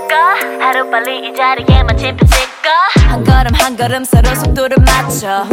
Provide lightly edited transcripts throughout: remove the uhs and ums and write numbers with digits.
하루빨리 이 자리에만 집혀질까 한 걸음 한 걸음 서로 속도를 맞춰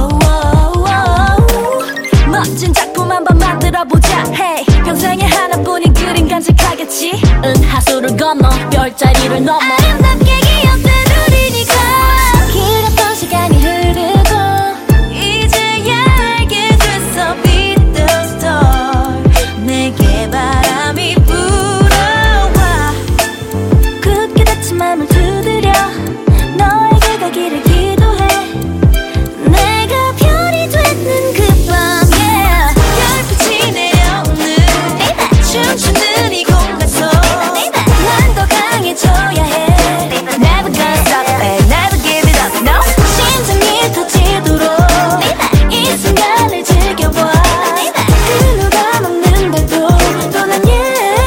멋진 작품 한번 만들어보자 hey. 평생에 하나뿐인 그림 간직하겠지 은하수를 건너 별자리를 넘어 아름답게 기억된 우리니까 길었던 시간이 흐르고 이제야 알게 됐어 Beat the star 내게 바람이 불어와 굳게 닫힌 맘을 두드려 너에게 가기를 기도해 내가 별이 되는 그 밤 yeah. 별빛이 내려오는 춤추는 이 공간속 난 더 강해져야 해 Never gonna stop and never give it up no 심장이 터지도록 이 순간을 즐겨봐 그 누가 먹는데도 또 난 yeah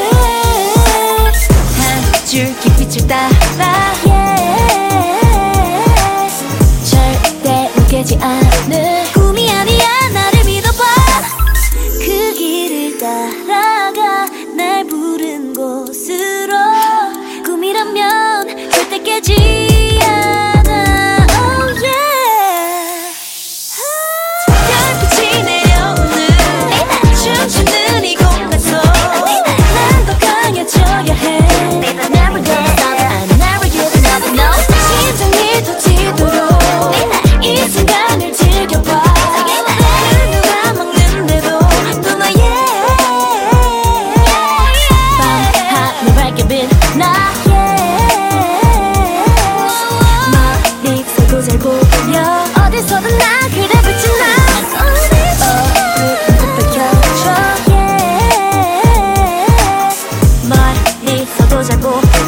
한 줄기 빛을 따라 yeah 절대로 깨지 않는 꿈이 아니야 나를 믿어봐 그 길을 따라가 날 부른 곳으로 꿈이라면 절대 깨지 않아 oh yeah 별빛이 내려오는 춤추는 이 공간 속 난 더 강해져야 해 Never gonna stop I'm never giving up no 심장이 터지도록 이 순간을 즐겨봐 그 누가 먹는데도 또 너의 밤하늘 밝게 빛나 머릿속을 잘 보여 어디서든 나 그래 빛이 나 어두운 빛 켜줘 머릿속을 잘 보여